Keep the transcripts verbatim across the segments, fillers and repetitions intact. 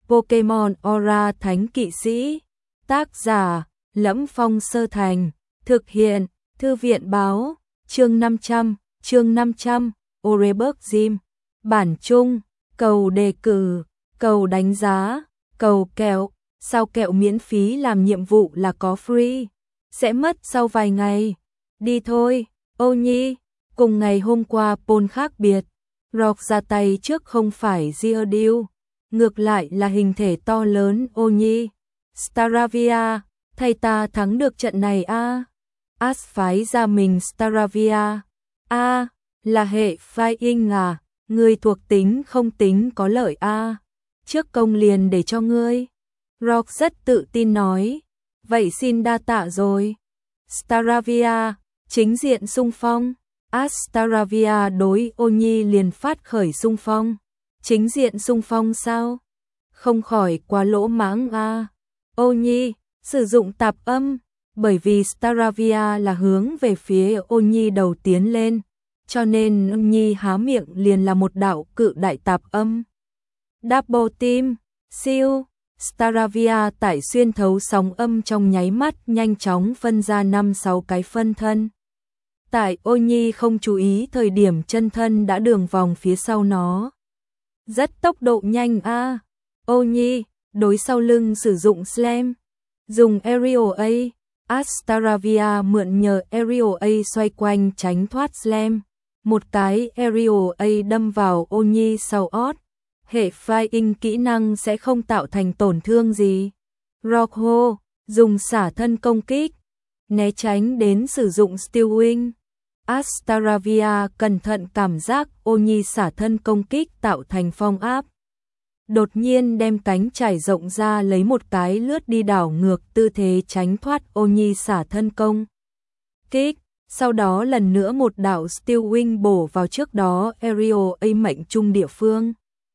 Pokemon Aura Thánh Kỵ Sĩ. Tác giả: Lẫm Phong Sơ Thành. Thực hiện: Thư viện báo. Chương năm trăm, chương năm trăm, Oreburgh Gym. Bản chung: cầu đề cử, cầu đánh giá, cầu kẹo. Sao kẹo miễn phí làm nhiệm vụ là có free, sẽ mất sau vài ngày. Đi thôi, Ô Nhi. Cùng ngày hôm qua Paul khác biệt. Rock ra tay trước không phải Geodude, ngược lại là hình thể to lớn Ô Nhi. Staravia, thầy ta thắng được trận này a. À? Ash phái ra mình Staravia. A, à, là hệ Flying à, người thuộc tính không tính có lợi a. À? Trước công liền để cho ngươi. Rock rất tự tin nói. Vậy xin đa tạ rồi. Staravia, chính diện xung phong. Astaravia đối Ô Nhi liền phát khởi xung phong. Chính diện xung phong sao? Không khỏi quá lỗ mãng a. À. Ô Nhi, sử dụng tạp âm, bởi vì Staravia là hướng về phía Ô Nhi đầu tiến lên, cho nên Ô Nhi há miệng liền là một đạo cự đại tạp âm. Double team, siêu. Staravia tải xuyên thấu sóng âm trong nháy mắt nhanh chóng phân ra năm sáu cái phân thân. Tại Ô Nhi không chú ý thời điểm chân thân đã đường vòng phía sau nó. Rất tốc độ nhanh a. À. Ô Nhi, đối sau lưng sử dụng Slam. Dùng Aerial A. Astaravia mượn nhờ Aerial A xoay quanh tránh thoát Slam. Một cái Aerial A đâm vào Ô Nhi sau ót. Hệ Flying kỹ năng sẽ không tạo thành tổn thương gì. Rock Ho, dùng xả thân công kích. Né tránh đến sử dụng Steel Wing. Astaravia cẩn thận cảm giác Ô Nhi xả thân công kích tạo thành phong áp. Đột nhiên đem cánh trải rộng ra lấy một cái lướt đi đảo ngược tư thế tránh thoát Ô Nhi xả thân công kích. Sau đó lần nữa một đạo Steel Wing bổ vào trước đó Aerial A mệnh trung địa phương.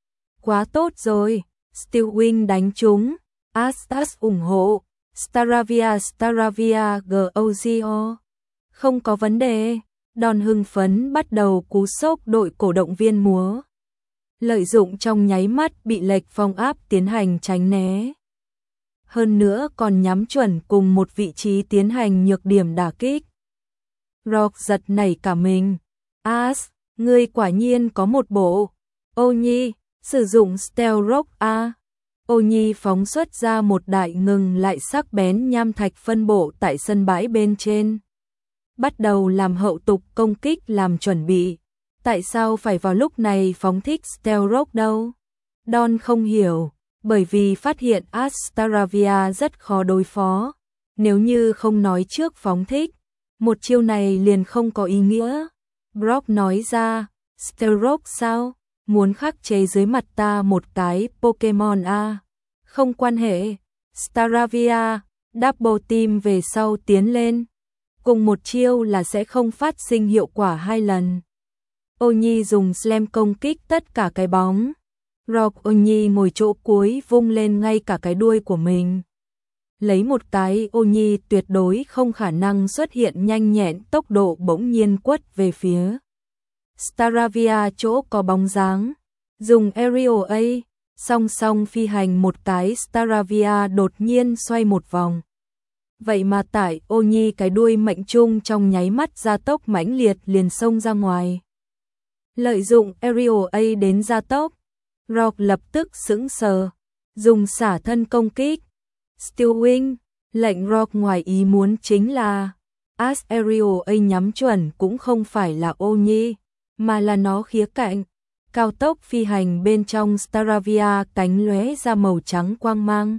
Quá tốt rồi, Steel Wing đánh trúng. Astas ủng hộ. Staravia Staravia Gogio. Không có vấn đề. Đòn hưng phấn bắt đầu cú sốc đội cổ động viên múa. Lợi dụng trong nháy mắt bị lệch phong áp tiến hành tránh né. Hơn nữa còn nhắm chuẩn cùng một vị trí tiến hành nhược điểm đả kích. Rock giật nảy cả mình. Ash, ngươi quả nhiên có một bộ. Ô Nhi, sử dụng Stealth Rock A. Ô Nhi phóng xuất ra một đại ngừng lại sắc bén nham thạch phân bộ tại sân bãi bên trên. Bắt đầu làm hậu tục công kích làm chuẩn bị. Tại sao phải vào lúc này phóng thích Stealth Rock đâu? Don không hiểu, bởi vì phát hiện Astaravia rất khó đối phó. Nếu như không nói trước phóng thích, một chiêu này liền không có ý nghĩa. Brock nói ra, Stealth Rock sao? Muốn khắc chế dưới mặt ta một cái Pokemon A. Không quan hệ. Staravia, Double Team về sau tiến lên. Cùng một chiêu là sẽ không phát sinh hiệu quả hai lần. Ô Nhi dùng Slam công kích tất cả cái bóng. Rock Ô Nhi ngồi chỗ cuối vung lên ngay cả cái đuôi của mình. Lấy một cái Ô Nhi tuyệt đối không khả năng xuất hiện nhanh nhẹn tốc độ bỗng nhiên quất về phía Staravia chỗ có bóng dáng. Dùng Aerial A, song song phi hành một cái Staravia đột nhiên xoay một vòng. Vậy mà tại Ô Nhi cái đuôi mệnh trung trong nháy mắt gia tốc mãnh liệt liền xông ra ngoài. Lợi dụng Aerial A đến gia tốc, Rock lập tức sững sờ, dùng xả thân công kích. Steel Wing, lệnh Rock ngoài ý muốn chính là Ash Aerial A nhắm chuẩn cũng không phải là Ô Nhi, mà là nó khía cạnh. Cao tốc phi hành bên trong Staravia cánh lóe ra màu trắng quang mang.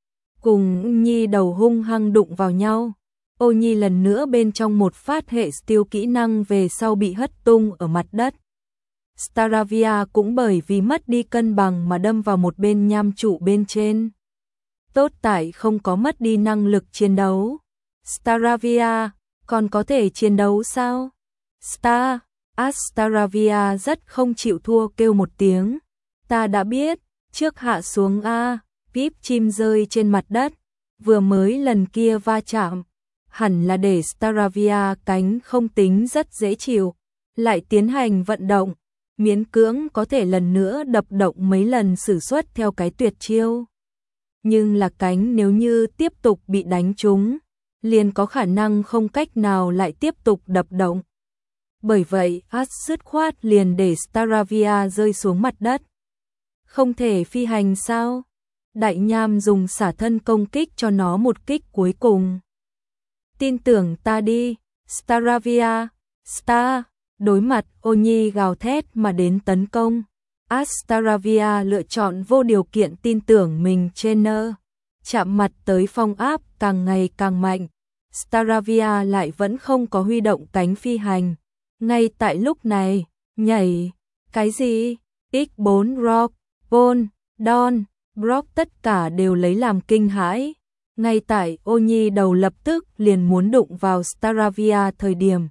Cùng Nhi đầu hung hăng đụng vào nhau. Ô Nhi lần nữa bên trong một phát hệ Steel kỹ năng về sau bị hất tung ở mặt đất. Staravia cũng bởi vì mất đi cân bằng mà đâm vào một bên nham trụ bên trên. Tốt tại không có mất đi năng lực chiến đấu. Staravia, còn có thể chiến đấu sao? Star, Astaravia rất không chịu thua kêu một tiếng. Ta đã biết, trước hạ xuống A, Pip chim rơi trên mặt đất. Vừa mới lần kia va chạm, hẳn là để Staravia cánh không tính rất dễ chịu. Lại tiến hành vận động, miễn cưỡng có thể lần nữa đập động mấy lần sử xuất theo cái tuyệt chiêu. Nhưng là cánh nếu như tiếp tục bị đánh trúng, liền có khả năng không cách nào lại tiếp tục đập động. Bởi vậy, Ash dứt khoát liền để Staravia rơi xuống mặt đất. Không thể phi hành sao? Đại nham dùng xả thân công kích cho nó một kích cuối cùng. Tin tưởng ta đi, Staravia, Star, đối mặt Ô Nhi gào thét mà đến tấn công. Astaravia lựa chọn vô điều kiện tin tưởng mình trainer, chạm mặt tới phong áp càng ngày càng mạnh. Staravia lại vẫn không có huy động cánh phi hành. Ngay tại lúc này, nhảy, cái gì? ích bốn Rock, Bone, Don, Brock tất cả đều lấy làm kinh hãi. Ngay tại Ô Nhi đầu lập tức liền muốn đụng vào Staravia thời điểm.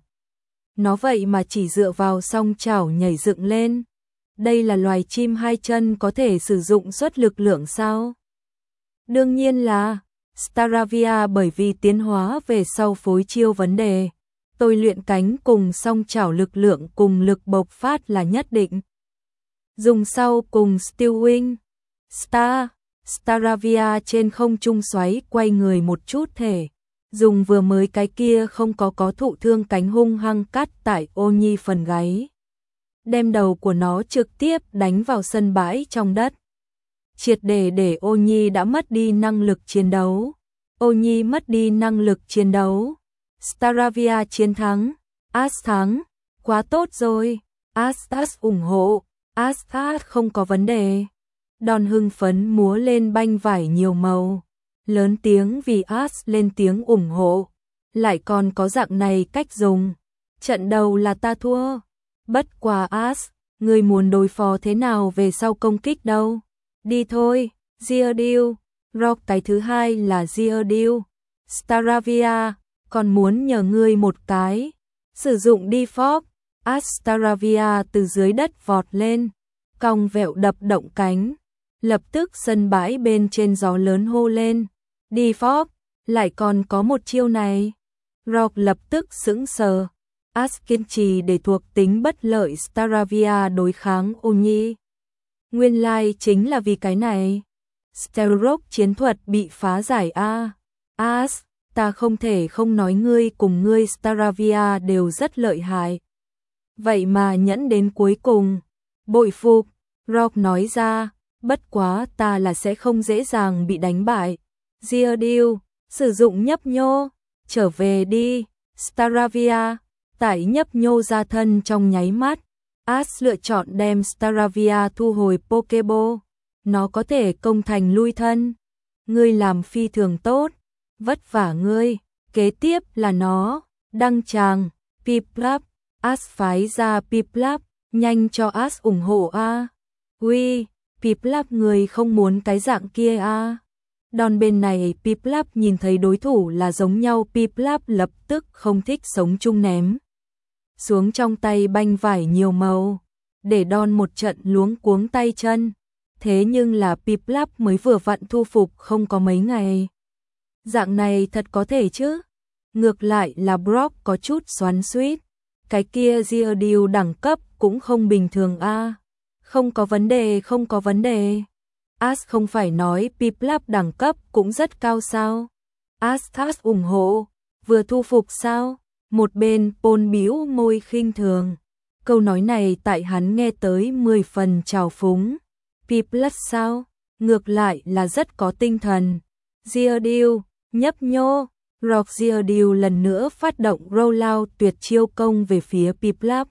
Nó vậy mà chỉ dựa vào song chảo nhảy dựng lên. Đây là loài chim hai chân có thể sử dụng suất lực lượng sao? Đương nhiên là Staravia bởi vì tiến hóa về sau phối chiêu vấn đề. Tôi luyện cánh cùng song chảo lực lượng cùng lực bộc phát là nhất định. Dùng sau cùng Steel Wing. Star, Staravia trên không trung xoáy quay người một chút thể. Dùng vừa mới cái kia không có có thụ thương cánh hung hăng cắt tại Ô Nhi phần gáy. Đem đầu của nó trực tiếp đánh vào sân bãi trong đất. Triệt để để Ô Nhi đã mất đi năng lực chiến đấu. Ô Nhi mất đi năng lực chiến đấu. Staravia chiến thắng. Ash thắng. Quá tốt rồi. Ash ủng hộ. Ash không có vấn đề. Đòn hưng phấn múa lên banh vải nhiều màu. Lớn tiếng vì Ash lên tiếng ủng hộ. Lại còn có dạng này cách dùng. Trận đầu là ta thua. Bất quá Ash, ngươi muốn đối phó thế nào về sau công kích đâu? Đi thôi, Geardeal. Rock cái thứ hai là Geardeal. Staravia, còn muốn nhờ ngươi một cái. Sử dụng Default. Astaravia từ dưới đất vọt lên, cong vẹo đập động cánh. Lập tức sân bãi bên trên gió lớn hô lên. Default, lại còn có một chiêu này. Rock lập tức sững sờ. Ash kiên trì để thuộc tính bất lợi Staravia đối kháng Ô Nhi. Nguyên lai like chính là vì cái này. Stealth chiến thuật bị phá giải a. Ash, ta không thể không nói ngươi cùng ngươi Staravia đều rất lợi hại. Vậy mà nhẫn đến cuối cùng. Bội phục, Rock nói ra, bất quá ta là sẽ không dễ dàng bị đánh bại. Geardeal, sử dụng nhấp nhô, trở về đi, Staravia. Tại nhấp nhô ra thân trong nháy mắt, Ash lựa chọn đem Staravia thu hồi Pokeball. Nó có thể công thành lui thân. Ngươi làm phi thường tốt, vất vả ngươi. Kế tiếp là nó, đăng tràng, Piplup. Ash phái ra Piplup, nhanh cho Ash ủng hộ a. Uy, Piplup người không muốn cái dạng kia a. Đòn bên này Piplup nhìn thấy đối thủ là giống nhau, Piplup lập tức không thích sống chung ném xuống trong tay banh vải nhiều màu, để Don một trận luống cuống tay chân. Thế nhưng là Piplup mới vừa vặn thu phục không có mấy ngày. Dạng này thật có thể chứ? Ngược lại là Brock có chút xoắn xuýt. Cái kia Geardeal đẳng cấp cũng không bình thường a. Không có vấn đề, không có vấn đề. Ash không phải nói Piplup đẳng cấp cũng rất cao sao? Ash Ash ủng hộ, vừa thu phục sao? Một bên Paul bĩu môi khinh thường. Câu nói này tại hắn nghe tới mười phần trào phúng. Piplup sao? Ngược lại là rất có tinh thần. Geardeal, nhấp nhô. Rock Geardeal lần nữa phát động rollout tuyệt chiêu công về phía Piplup.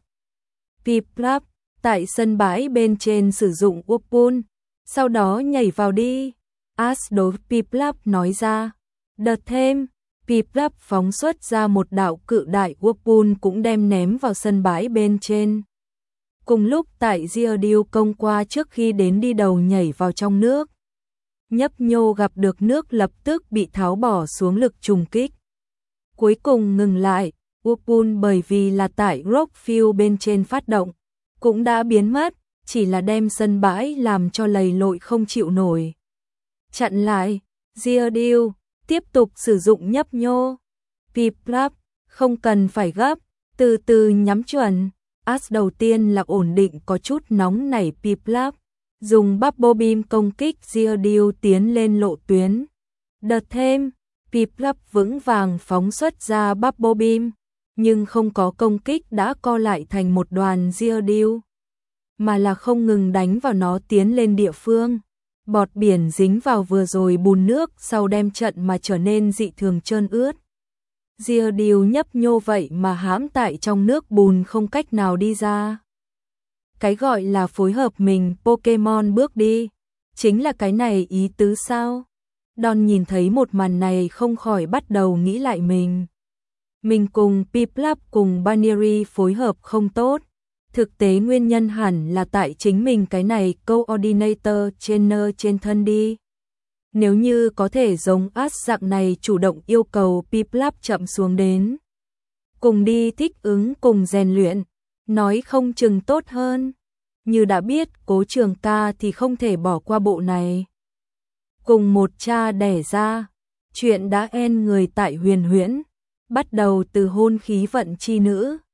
Piplup, tại sân bãi bên trên sử dụng Whirlpool, sau đó nhảy vào đi. Ash đối Piplup nói ra. Đợt thêm, Piplup phóng xuất ra một đạo cự đại Whirlpool cũng đem ném vào sân bãi bên trên. Cùng lúc tại Geardeal công qua trước khi đến đi đầu nhảy vào trong nước. Nhấp nhô gặp được nước lập tức bị tháo bỏ xuống lực trùng kích. Cuối cùng ngừng lại, Whirlpool bởi vì là tại Rockfield bên trên phát động, cũng đã biến mất, chỉ là đem sân bãi làm cho lầy lội không chịu nổi. Chặn lại, Geardeal, tiếp tục sử dụng nhấp nhô. Piplup, không cần phải gấp, từ từ nhắm chuẩn, As đầu tiên là ổn định có chút nóng nảy Piplup, dùng Bubble Beam công kích Geodude tiến lên lộ tuyến. Đợt thêm, Piplup vững vàng phóng xuất ra Bubble Beam, nhưng không có công kích đã co lại thành một đoàn Geodude, mà là không ngừng đánh vào nó tiến lên địa phương. Bọt biển dính vào vừa rồi bùn nước sau đem trận mà trở nên dị thường trơn ướt. Geodude nhấp nhô vậy mà hãm tại trong nước bùn không cách nào đi ra. Cái gọi là phối hợp mình Pokemon bước đi, chính là cái này ý tứ sao? Don nhìn thấy một màn này không khỏi bắt đầu nghĩ lại mình. Mình cùng Piplup cùng Baneri phối hợp không tốt. Thực tế nguyên nhân hẳn là tại chính mình cái này Coordinator Trainer trên thân đi. Nếu như có thể giống As dạng này chủ động yêu cầu Piplup chậm xuống đến, cùng đi thích ứng cùng rèn luyện, nói không chừng tốt hơn. Như đã biết Cố Trường Ca thì không thể bỏ qua bộ này. Cùng một cha đẻ ra, chuyện đã en người tại Huyền Huyễn, bắt đầu từ hôn khí vận chi nữ.